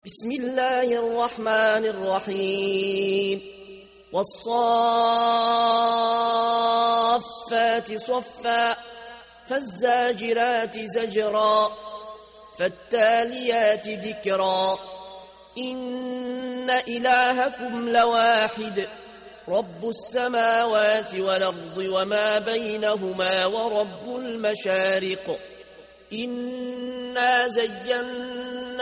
بسم الله الرحمن الرحيم والصافات صفا فالزاجرات زجرا فالتاليات ذكرا إن إلهكم لواحد رب السماوات والأرض وما بينهما ورب المشارق إنا زينا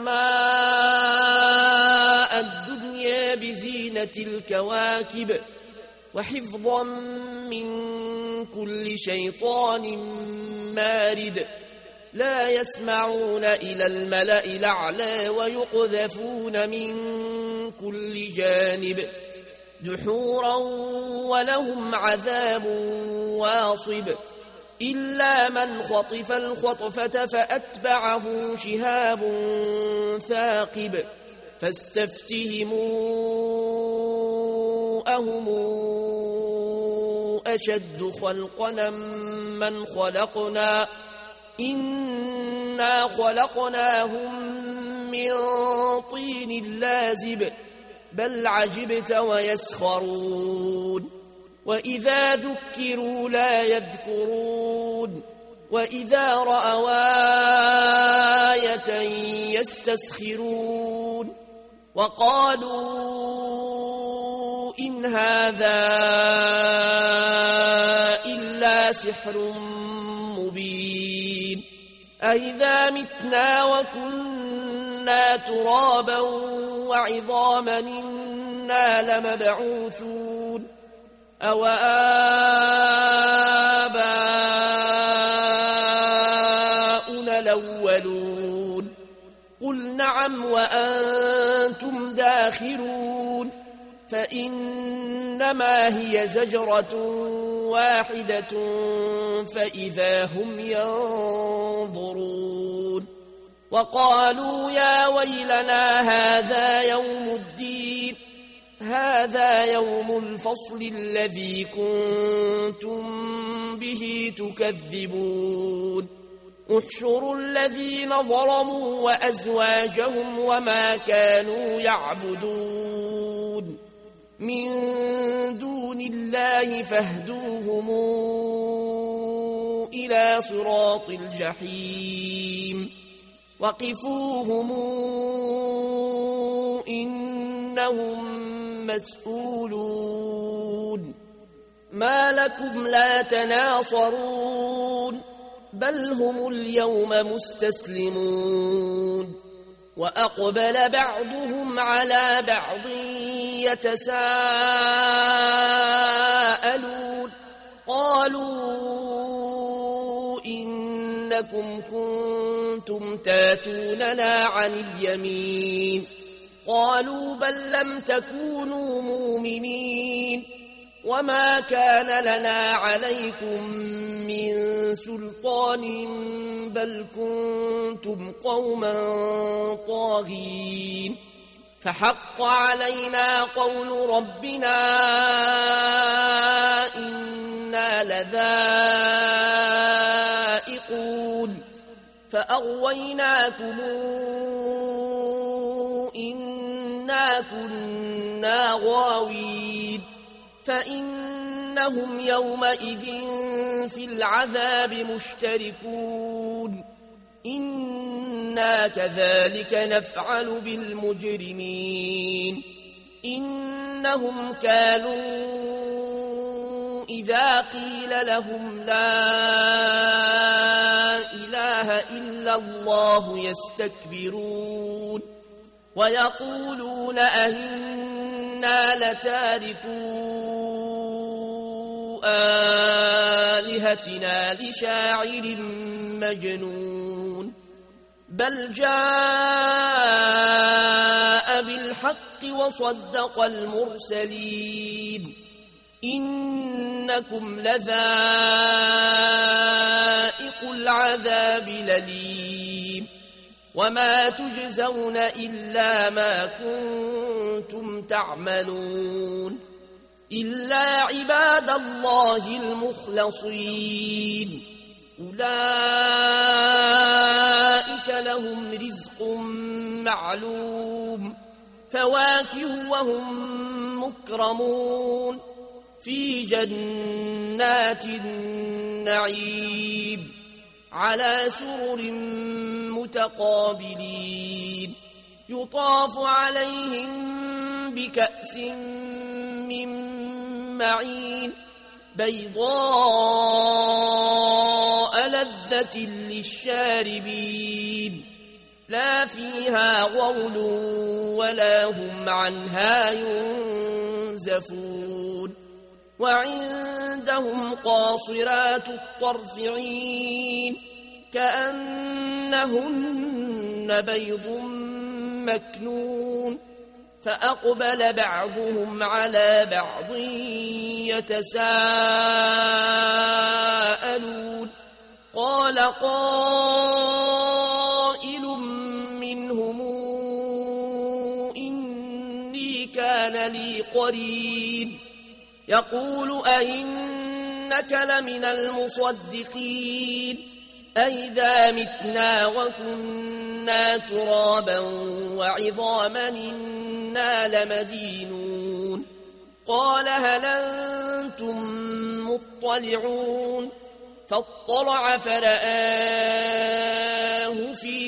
السماء الدنيا بزينة الكواكب وحفظا من كل شيطان مارد لا يسمعون إلى الملأ الأعلى ويقذفون من كل جانب دحورا ولهم عذاب واصب إلا من خطف الخطفة فأتبعه شهاب ثاقب فاستفتهموا أهم أشد خلقنا من خلقنا إنا خلقناهم من طين لازب بل عجبت ويسخرون وإذا ذكروا لا يذكرون وإذا رأوا آية يستسخرون وقالوا إن هذا إلا سحر مبين أئذا متنا وكنا ترابا وعظاما إنا لمبعوثون أو آباؤنا الأولون قل نعم وأنتم داخرون فإنما هي زجرة واحدة فإذا هم ينظرون وقالوا يا ويلنا هذا يوم الدين هذا يوم الفصل الذي كنتم به تكذبون احشروا الذين ظلموا وأزواجهم وما كانوا يعبدون من دون الله فاهدوهم إلى صراط الجحيم وقفوهم إنهم مسؤولون ما لكم لا تناصرون بل هم اليوم مستسلمون وأقبل بعضهم على بعض يتساءلون قالوا إنكم كنتم تاتوننا عن اليمين قالوا بل لم تكونوا مؤمنين وما كان لنا عليكم من سلطان بل كنتم قوما طاغين فحق علينا قول ربنا إنا لذائقون فأغويناكم إنا كنا غاوين فإنهم يومئذ في العذاب مشتركون إنا كذلك نفعل بالمجرمين إنهم كانوا إذا قيل لهم لا إله إلا الله يستكبرون ويقولون أئنا لتاركو آلهتنا لشاعر مجنون بل جاء بالحق وصدق المرسلين إنكم لذائق العذاب الأليم وما تجزون إلا ما كنتم تعملون إلا عباد الله المخلصين أولئك لهم رزق معلوم فواكه وهم مكرمون في جنات النعيم على سرر متقابلين يطاف عليهم بكأس من معين بيضاء لذة للشاربين لا فيها غول ولا هم عنها ينزفون وعندهم قاصرات الطرف عين كأنهن بيض مكنون فأقبل بعضهم على بعض يتساءلون قال قائل منهم إني كان لي قرين يقول أئنك لمن المصدقين أئذا متنا وكنا ترابا وعظاما إنا لمدينون قال هل أنتم مطلعون فاطلع فرآه في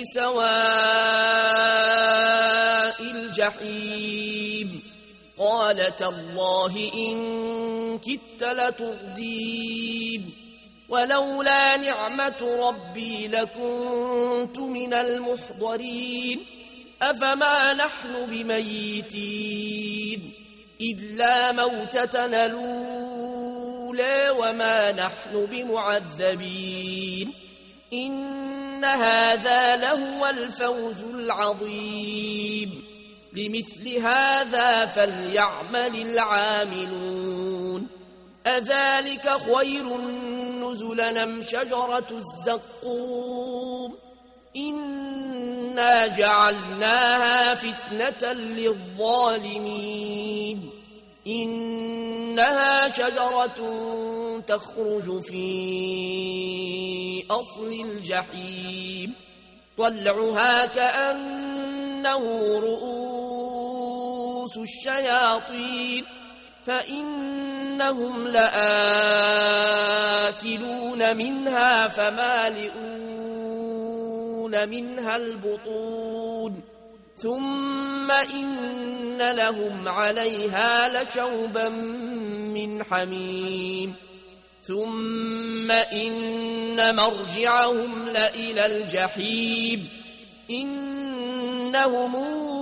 سواء الجحيم قال تالله إن كدت لتردين ولولا نعمة ربي لكنت من المحضرين أفما نحن بميتين إلا موتتنا الأولى وما نحن بمعذبين إن هذا لهو الفوز العظيم لمثل هذا فليعمل العاملون أذلك خير نزلا أم شجرة الزقوم إنا جعلناها فتنة للظالمين إنها شجرة تخرج في أصل الجحيم طلعها كأنه رؤوس الشياطين فإنهم لآكلون منها فمالئون منها البطون ثم إن لهم عليها لشوبا من حميم ثم إن مرجعهم لإلى الجحيم إنهم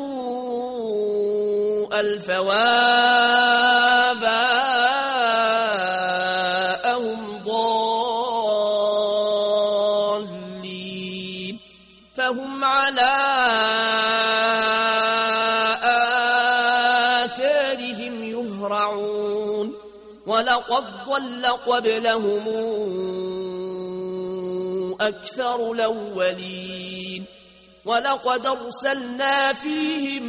ألفوا آباءهم ضالين فهم على آثارهم يهرعون ولقد ضل قبلهم أكثر الأولين ولقد أرسلنا فيهم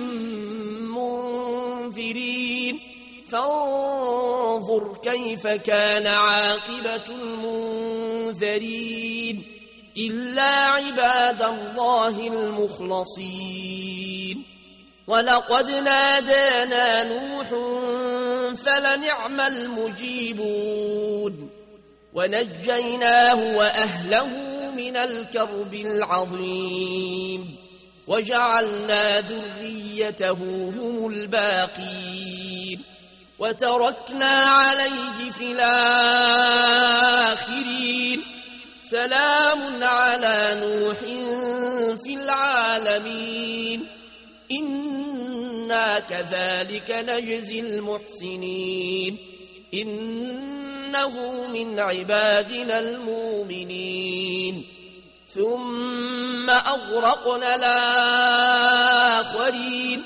منذرين فانظر كيف كان عاقبة المنذرين إلا عباد الله المخلصين ولقد نادانا نوح فلنعم المجيبون ونجيناه وأهله من الكرب العظيم وجعلنا ذريته هم الباقين وتركنا عليه في الآخرين سلام على نوح في العالمين إنا كذلك نجزي المحسنين إنه من عبادنا المؤمنين ثم أغرقنا الآخرين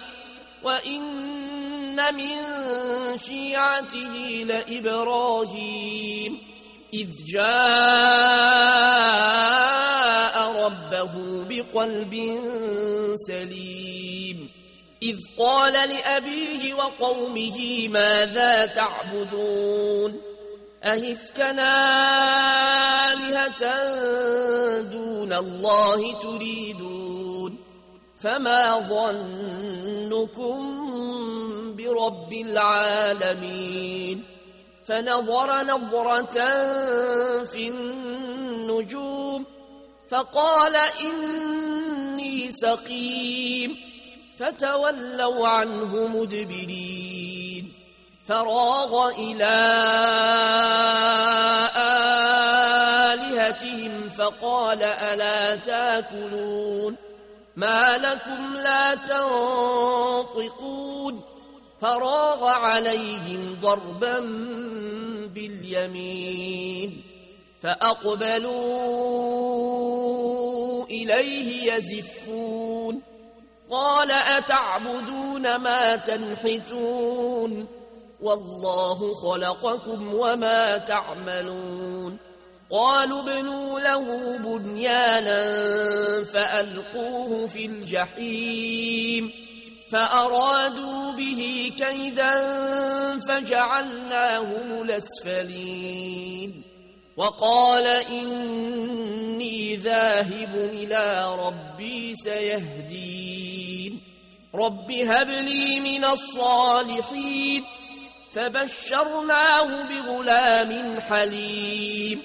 وإن من شيعته لإبراهيم إذ جاء ربه بقلب سليم إذ قال لأبيه وقومه ماذا تعبدون أئفكا آلهة دون الله تريدون فما ظنكم برب العالمين فنظر نظرة في النجوم فقال إني سقيم فتولوا عنه مدبرين فراغ إلى آلهتهم فقال ألا تاكلون ما لكم لا تنطقون فراغ عليهم ضربا باليمين فأقبلوا إليه يزفون قال أتعبدون ما تنحتون والله خلقكم وما تعملون قالوا ابنوا له بنيانا فألقوه في الجحيم فأرادوا به كيدا فجعلناهم الأسفلين وقال إني ذاهب إلى ربي سيهدين رب هب لي من الصالحين فبشرناه بغلام حليم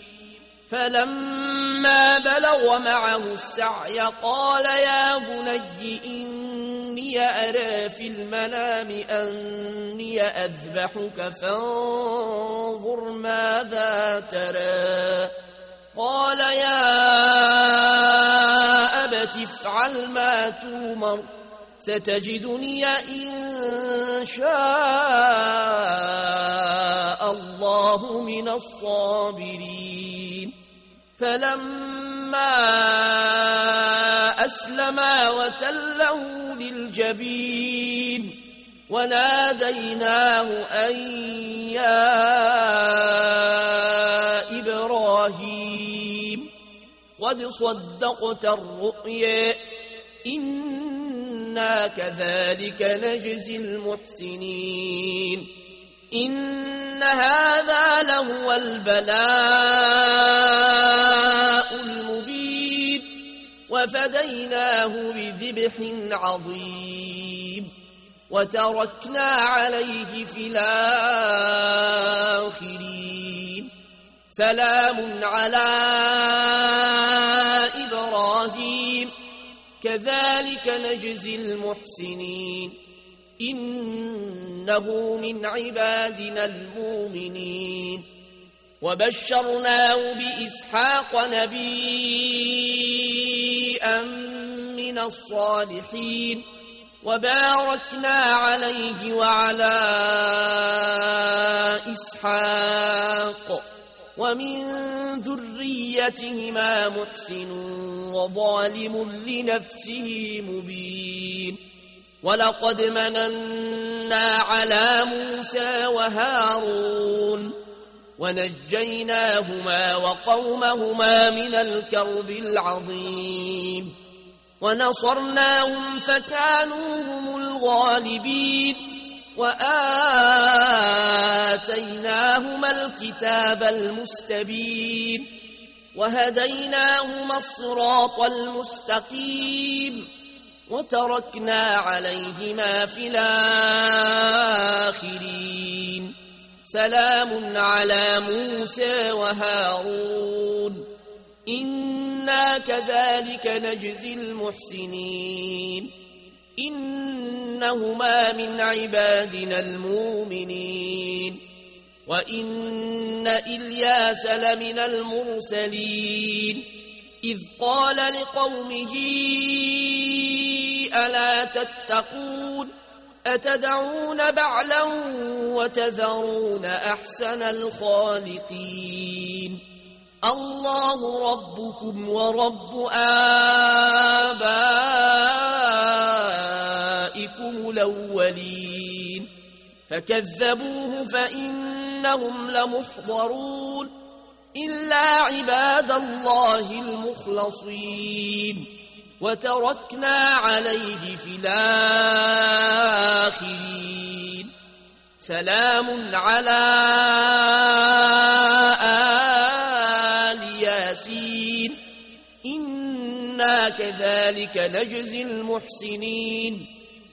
فلما بلغ معه السعي قال يا بني إني أرى في المنام أني أذبحك فانظر ماذا ترى قال يا أبت افعل ما تؤمر ستجدني إن شاء الله من الصابرين فلما أسلما وتله للجبين وناديناه أن يا إبراهيم قد صدقت الرؤيا إنا كذلك نجزي المحسنين إن هذا لهو البلاء المبين وفديناه بذبح عظيم وتركنا عليه في الآخرين سلام على إبراهيم كذلك نجزي المحسنين إنه من عبادنا المؤمنين وبشرناه بإسحاق نبيا من الصالحين وباركنا عليه وعلى إسحاق ومن ذريتهما محسن وظالم لنفسه مبين ولقد مننا على موسى وهارون ونجيناهما وقومهما من الكرب العظيم ونصرناهم فكانوا هم الغالبين وآتيناهما الكتاب المستبين وهديناهما الصراط المستقيم وتركنا عليهما في الآخرين سلام على موسى وهارون إنا كذلك نجزي المحسنين إنهما من عبادنا المؤمنين وإن إلياس لمن المرسلين إذ قال لقومه ألا تتقون أتدعون بعلا وتذرون أحسن الخالقين الله ربكم ورب آبائكم الأولين فكذبوه فإنهم لمحضرون إلا عباد الله المخلصين وتركنا عليه في الآخرين سلام على آل ياسين إنا كذلك كذلك نجزي المحسنين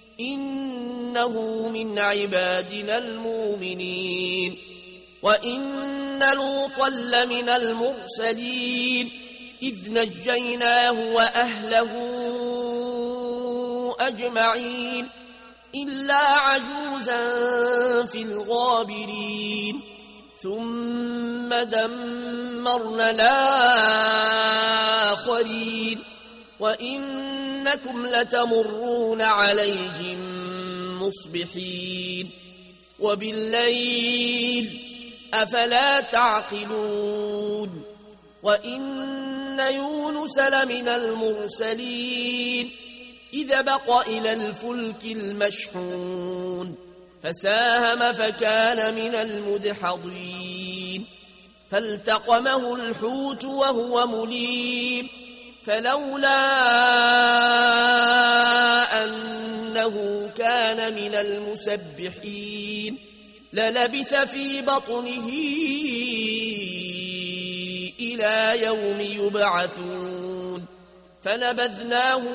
إنه من عبادنا المؤمنين وإن لوطا لمن المرسلين إذ نجيناه وأهله أجمعين إلا عجوزا في الغابرين ثم دمرنا الآخرين وإنكم لتمرون عليهم مصبحين وبالليل أفلا تعقلون وإن يونس لمن المرسلين إذ بق إلى الفلك المشحون فساهم فكان من المدحضين فالتقمه الحوت وهو مليم فلولا أنه كان من المسبحين للبث في بطنه إلى يوم يبعثون فنبذناه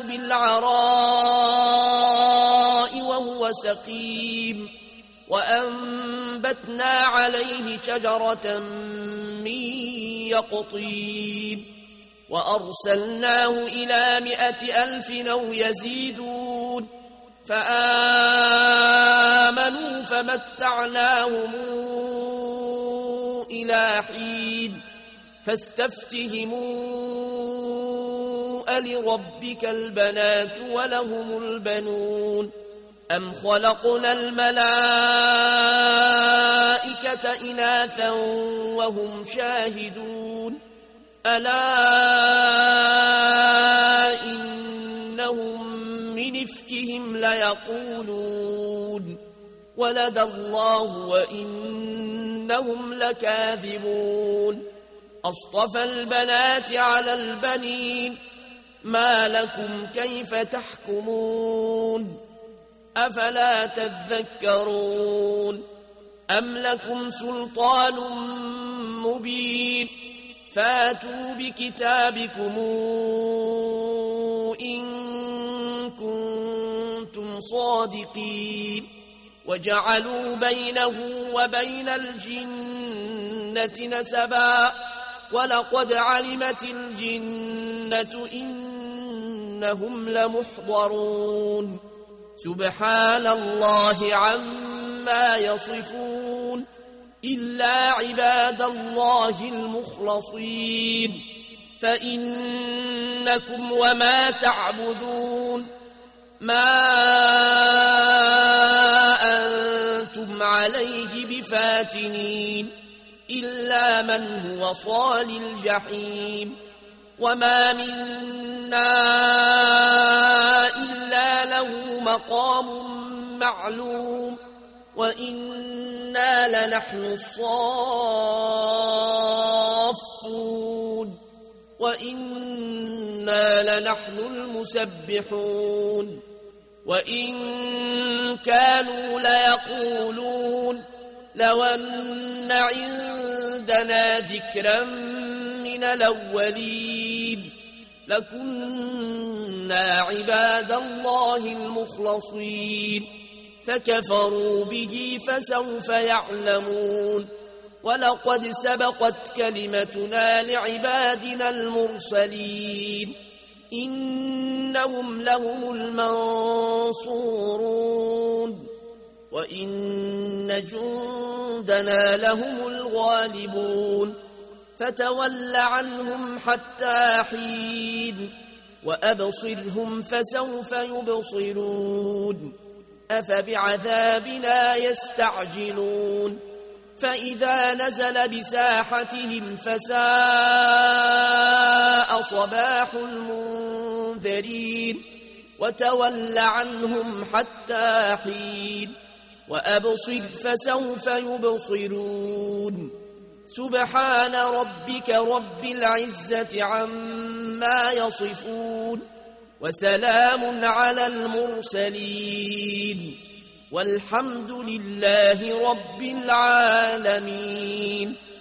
بالعراء وهو سقيم وأنبتنا عليه شجرة من يقطين وأرسلناه إلى 100,000 أو يزيدون فآمنوا فمتعناهم إلى حين فاستفتهموا ألربك البنات ولهم البنون أم خلقنا الملائكة إناثا وهم شاهدون ألا إنهم من إفكهم ليقولون ولد الله وإنهم لكاذبون أصطفى البنات على البنين ما لكم كيف تحكمون أفلا تذكرون أم لكم سلطان مبين فاتوا بكتابكم إن كنتم صادقين وجعلوا بينه وبين الجنة نسبا ولقد علمت الجنة إنهم لمحضرون سبحان الله عما يصفون إلا عباد الله المخلصين فإنكم وما تعبدون ما أنتم عليه بفاتنين إلا من هو صال الجحيم وما منا إلا له مقام معلوم وإنا لنحن الصافون وإنا لنحن المسبحون وإن كانوا ليقولون لو أن عندنا ذكرا من الأولين لكنا عباد الله المخلصين فكفروا به فسوف يعلمون ولقد سبقت كلمتنا لعبادنا المرسلين إنهم لهم المنصورون وإن جندنا لهم الغالبون فتول عنهم حتى حين وأبصرهم فسوف يبصرون أفبعذابنا يستعجلون فإذا نزل بساحتهم فساء صباح المنذرين وتول عنهم حتى حين وأبصر فسوف يبصرون سبحان ربك رب العزة عما يصفون وسلام على المرسلين والحمد لله رب العالمين.